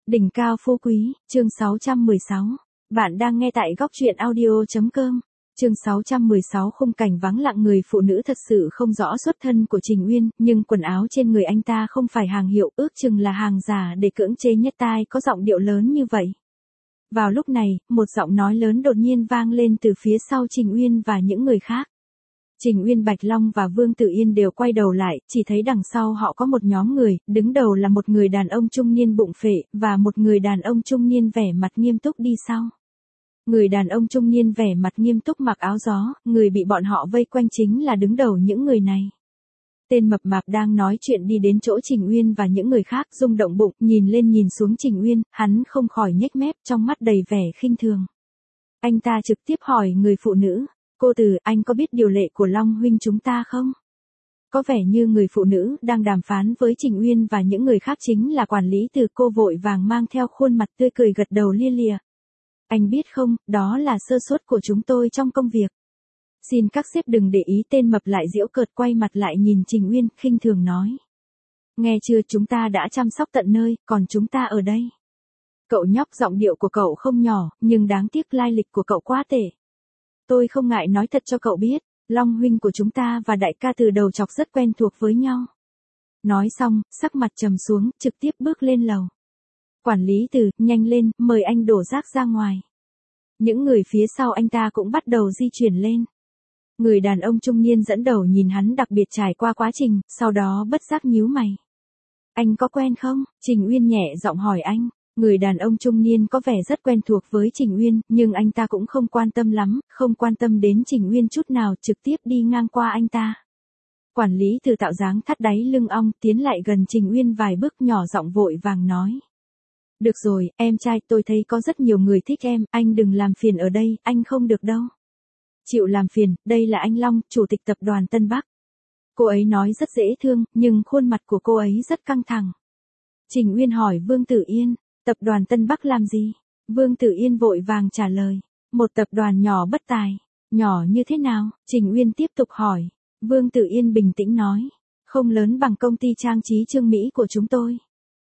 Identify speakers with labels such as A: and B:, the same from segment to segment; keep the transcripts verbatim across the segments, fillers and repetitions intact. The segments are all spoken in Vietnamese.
A: Đỉnh cao phú quý, chương sáu trăm mười sáu. Bạn đang nghe tại góc truyện audio.com. Chương sáu trăm mười sáu. Khung cảnh vắng lặng. Người phụ nữ thật sự không rõ xuất thân của Trình Uyên, nhưng quần áo trên người anh ta không phải hàng hiệu, ước chừng là hàng giả để cưỡng chế nhất tai có giọng điệu lớn như vậy. Vào lúc này, một giọng nói lớn đột nhiên vang lên từ phía sau Trình Uyên và những người khác. Trình Uyên, Bạch Long và Vương Tử Yên đều quay đầu lại, chỉ thấy đằng sau họ có một nhóm người, đứng đầu là một người đàn ông trung niên bụng phệ, và một người đàn ông trung niên vẻ mặt nghiêm túc đi sau. Người đàn ông trung niên vẻ mặt nghiêm túc mặc áo gió, người bị bọn họ vây quanh chính là đứng đầu những người này. Tên mập mạp đang nói chuyện đi đến chỗ Trình Uyên và những người khác, rung động bụng, nhìn lên nhìn xuống Trình Uyên, hắn không khỏi nhếch mép, trong mắt đầy vẻ khinh thường. Anh ta trực tiếp hỏi người phụ nữ. Cô Từ, anh có biết điều lệ của Long huynh chúng ta không? Có vẻ như người phụ nữ đang đàm phán với Trình Uyên và những người khác chính là quản lý Từ. Cô vội vàng mang theo khuôn mặt tươi cười gật đầu lia lịa. Anh biết không, đó là sơ suất của chúng tôi trong công việc. Xin các sếp đừng để ý. Tên mập lại giễu cợt quay mặt lại nhìn Trình Uyên, khinh thường nói. Nghe chưa, chúng ta đã chăm sóc tận nơi, còn chúng ta ở đây. Cậu nhóc, giọng điệu của cậu không nhỏ, nhưng đáng tiếc lai lịch của cậu quá tệ. Tôi không ngại nói thật cho cậu biết, Long huynh của chúng ta và đại ca Từ đầu chọc rất quen thuộc với nhau. Nói xong, sắc mặt trầm xuống, trực tiếp bước lên lầu. Quản lý Từ, nhanh lên, mời anh đổ rác ra ngoài. Những người phía sau anh ta cũng bắt đầu di chuyển lên. Người đàn ông trung niên dẫn đầu nhìn hắn đặc biệt trải qua quá trình, sau đó bất giác nhíu mày. Anh có quen không? Trình Uyên nhẹ giọng hỏi anh. Người đàn ông trung niên có vẻ rất quen thuộc với Trình Uyên, nhưng anh ta cũng không quan tâm lắm, không quan tâm đến Trình Uyên chút nào, trực tiếp đi ngang qua anh ta. Quản lý Từ tạo dáng thắt đáy lưng ong, tiến lại gần Trình Uyên vài bước, nhỏ giọng vội vàng nói. Được rồi, em trai, tôi thấy có rất nhiều người thích em, anh đừng làm phiền ở đây, anh không được đâu. Chịu làm phiền, đây là anh Long, chủ tịch tập đoàn Tân Bắc. Cô ấy nói rất dễ thương, nhưng khuôn mặt của cô ấy rất căng thẳng. Trình Uyên hỏi Vương Tử Yên. Tập đoàn Tân Bắc làm gì? Vương Tử Yên vội vàng trả lời. Một tập đoàn nhỏ bất tài. Nhỏ như thế nào? Trình Uyên tiếp tục hỏi. Vương Tử Yên bình tĩnh nói. Không lớn bằng công ty trang trí Trương Mỹ của chúng tôi.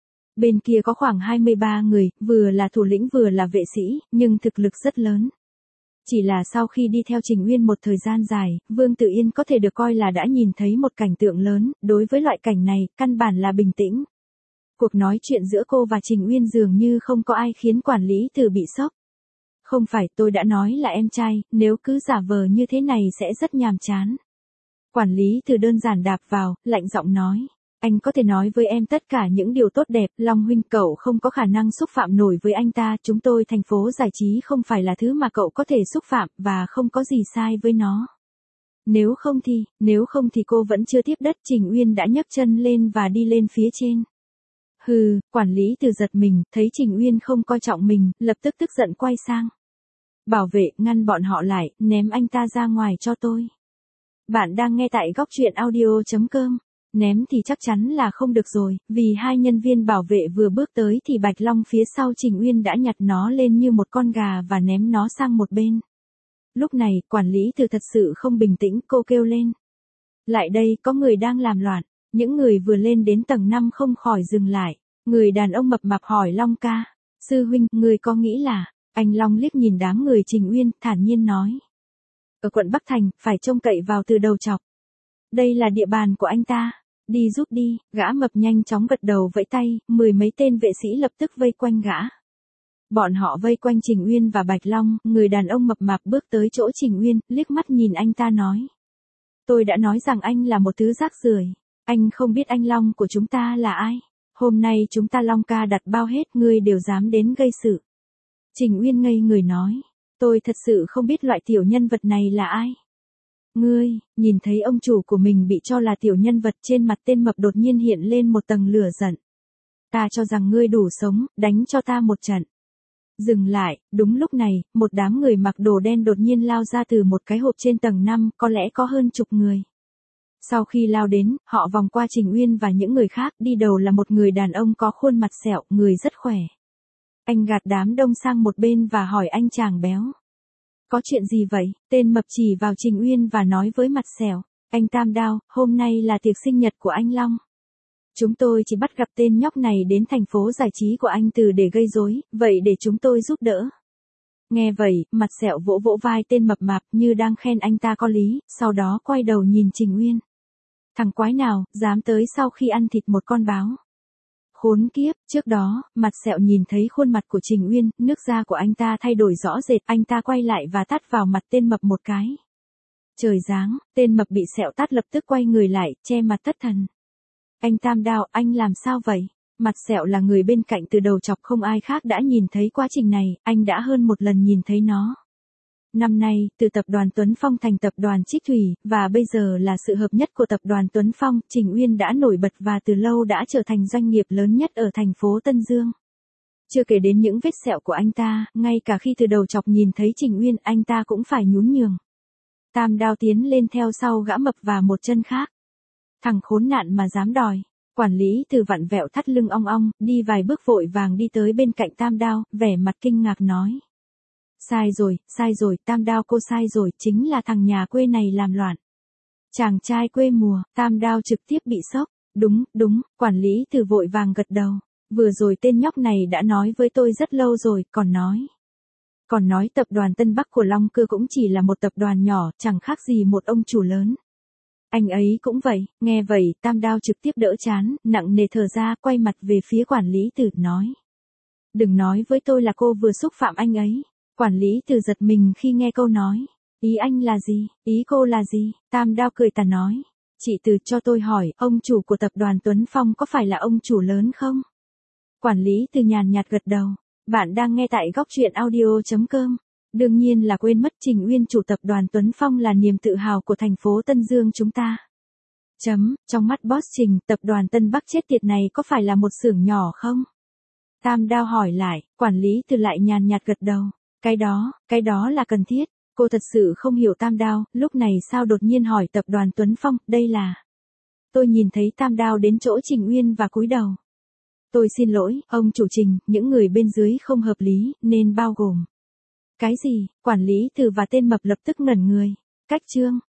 A: Bên kia có khoảng hai mươi ba người, vừa là thủ lĩnh vừa là vệ sĩ, nhưng thực lực rất lớn. Chỉ là sau khi đi theo Trình Uyên một thời gian dài, Vương Tử Yên có thể được coi là đã nhìn thấy một cảnh tượng lớn, đối với loại cảnh này, căn bản là bình tĩnh. Cuộc nói chuyện giữa cô và Trình Uyên dường như không có ai khiến quản lý Từ bị sốc. Không phải, tôi đã nói là em trai, nếu cứ giả vờ như thế này sẽ rất nhàm chán. Quản lý Từ đơn giản đạp vào, lạnh giọng nói. Anh có thể nói với em tất cả những điều tốt đẹp, Long huynh, cậu không có khả năng xúc phạm nổi với anh ta, chúng tôi thành phố giải trí không phải là thứ mà cậu có thể xúc phạm, và không có gì sai với nó. Nếu không thì, nếu không thì cô vẫn chưa tiếp đất. Trình Uyên đã nhấc chân lên và đi lên phía trên. Hừ, quản lý Từ giật mình, thấy Trình Uyên không coi trọng mình, lập tức tức giận quay sang. Bảo vệ, ngăn bọn họ lại, ném anh ta ra ngoài cho tôi. Bạn đang nghe tại góc truyện audio.com. Ném thì chắc chắn là không được rồi, vì hai nhân viên bảo vệ vừa bước tới thì Bạch Long phía sau Trình Uyên đã nhặt nó lên như một con gà và ném nó sang một bên. Lúc này, quản lý Từ thật sự không bình tĩnh, cô kêu lên. Lại đây, có người đang làm loạn. Những người vừa lên đến tầng năm không khỏi dừng lại. Người đàn ông mập mạp hỏi Long ca. Sư huynh, người có nghĩ là... Anh Long liếc nhìn đám người Trình Uyên, thản nhiên nói. Ở quận Bắc Thành, phải trông cậy vào Từ đầu chọc. Đây là địa bàn của anh ta. Đi giúp đi. Gã mập nhanh chóng gật đầu vẫy tay, mười mấy tên vệ sĩ lập tức vây quanh gã. Bọn họ vây quanh Trình Uyên và Bạch Long, người đàn ông mập mạp bước tới chỗ Trình Uyên, liếc mắt nhìn anh ta nói. Tôi đã nói rằng anh là một thứ rác rưởi. Anh không biết anh Long của chúng ta là ai. Hôm nay chúng ta Long ca đặt bao hết, ngươi đều dám đến gây sự. Trình Uyên ngây người nói. Tôi thật sự không biết loại tiểu nhân vật này là ai. Ngươi, nhìn thấy ông chủ của mình bị cho là tiểu nhân vật, trên mặt tên mập đột nhiên hiện lên một tầng lửa giận. Ta cho rằng ngươi đủ sống, đánh cho ta một trận. Dừng lại, đúng lúc này, một đám người mặc đồ đen đột nhiên lao ra từ một cái hộp trên tầng năm, có lẽ có hơn chục người. Sau khi lao đến, họ vòng qua Trình Uyên và những người khác, đi đầu là một người đàn ông có khuôn mặt sẹo, người rất khỏe. Anh gạt đám đông sang một bên và hỏi anh chàng béo. Có chuyện gì vậy? Tên mập chỉ vào Trình Uyên và nói với mặt sẹo. Anh Tam Đao, hôm nay là tiệc sinh nhật của anh Long. Chúng tôi chỉ bắt gặp tên nhóc này đến thành phố giải trí của anh Từ để gây rối, vậy để chúng tôi giúp đỡ. Nghe vậy, Mặt Sẹo vỗ vỗ vai tên mập mạp như đang khen anh ta có lý, sau đó quay đầu nhìn Trình Uyên. Thằng quái nào, dám tới sau khi ăn thịt một con báo. Khốn kiếp, trước đó, Mặt Sẹo nhìn thấy khuôn mặt của Trình Uyên, nước da của anh ta thay đổi rõ rệt, anh ta quay lại và tát vào mặt tên mập một cái. Trời giáng, tên mập bị Sẹo tát lập tức quay người lại, che mặt thất thần. Anh Tam Đao, anh làm sao vậy? Mặt Sẹo là người bên cạnh từ đầu chọc, không ai khác đã nhìn thấy quá trình này, anh đã hơn một lần nhìn thấy nó. Năm nay, từ tập đoàn Tuấn Phong thành tập đoàn Trích Thủy, và bây giờ là sự hợp nhất của tập đoàn Tuấn Phong, Trình Uyên đã nổi bật và từ lâu đã trở thành doanh nghiệp lớn nhất ở thành phố Tân Dương. Chưa kể đến những vết sẹo của anh ta, ngay cả khi từ đầu chọc nhìn thấy Trình Uyên, anh ta cũng phải nhún nhường. Tam Đao tiến lên theo sau gã mập và một chân khác. Thằng khốn nạn mà dám đòi. Quản lý Từ vặn vẹo thắt lưng ong ong, đi vài bước vội vàng đi tới bên cạnh Tam Đao, vẻ mặt kinh ngạc nói. Sai rồi, sai rồi, Tam Đao cô sai rồi, chính là thằng nhà quê này làm loạn. Chàng trai quê mùa, Tam Đao trực tiếp bị sốc. Đúng, đúng, quản lý Từ vội vàng gật đầu. Vừa rồi tên nhóc này đã nói với tôi rất lâu rồi, còn nói. Còn nói tập đoàn Tân Bắc của Long Cơ cũng chỉ là một tập đoàn nhỏ, chẳng khác gì một ông chủ lớn. Anh ấy cũng vậy, nghe vậy, Tam Đao trực tiếp đỡ chán, nặng nề thở ra, quay mặt về phía quản lý Từ, nói. Đừng nói với tôi là cô vừa xúc phạm anh ấy. Quản lý Từ giật mình khi nghe câu nói. Ý anh là gì, ý cô là gì? Tam Đao cười tà nói. Chị Từ, cho tôi hỏi, ông chủ của tập đoàn Tuấn Phong có phải là ông chủ lớn không? Quản lý Từ nhàn nhạt gật đầu. Bạn đang nghe tại góc truyện audio chấm com. Đương nhiên là quên mất Trình Uyên chủ tập đoàn Tuấn Phong là niềm tự hào của thành phố Tân Dương chúng ta. Chấm, trong mắt boss Trình, tập đoàn Tân Bắc chết tiệt này có phải là một xưởng nhỏ không? Tam Đao hỏi lại, quản lý Từ lại nhàn nhạt gật đầu. Cái đó, cái đó là cần thiết. Cô thật sự không hiểu Tam Đao, lúc này sao đột nhiên hỏi tập đoàn Tuấn Phong, đây là. Tôi nhìn thấy Tam Đao đến chỗ Trình Uyên và cúi đầu. Tôi xin lỗi, ông chủ Trình, những người bên dưới không hợp lý, nên bao gồm. Cái gì? Quản lý Từ và tên mập lập tức ngẩn người. Cách chương.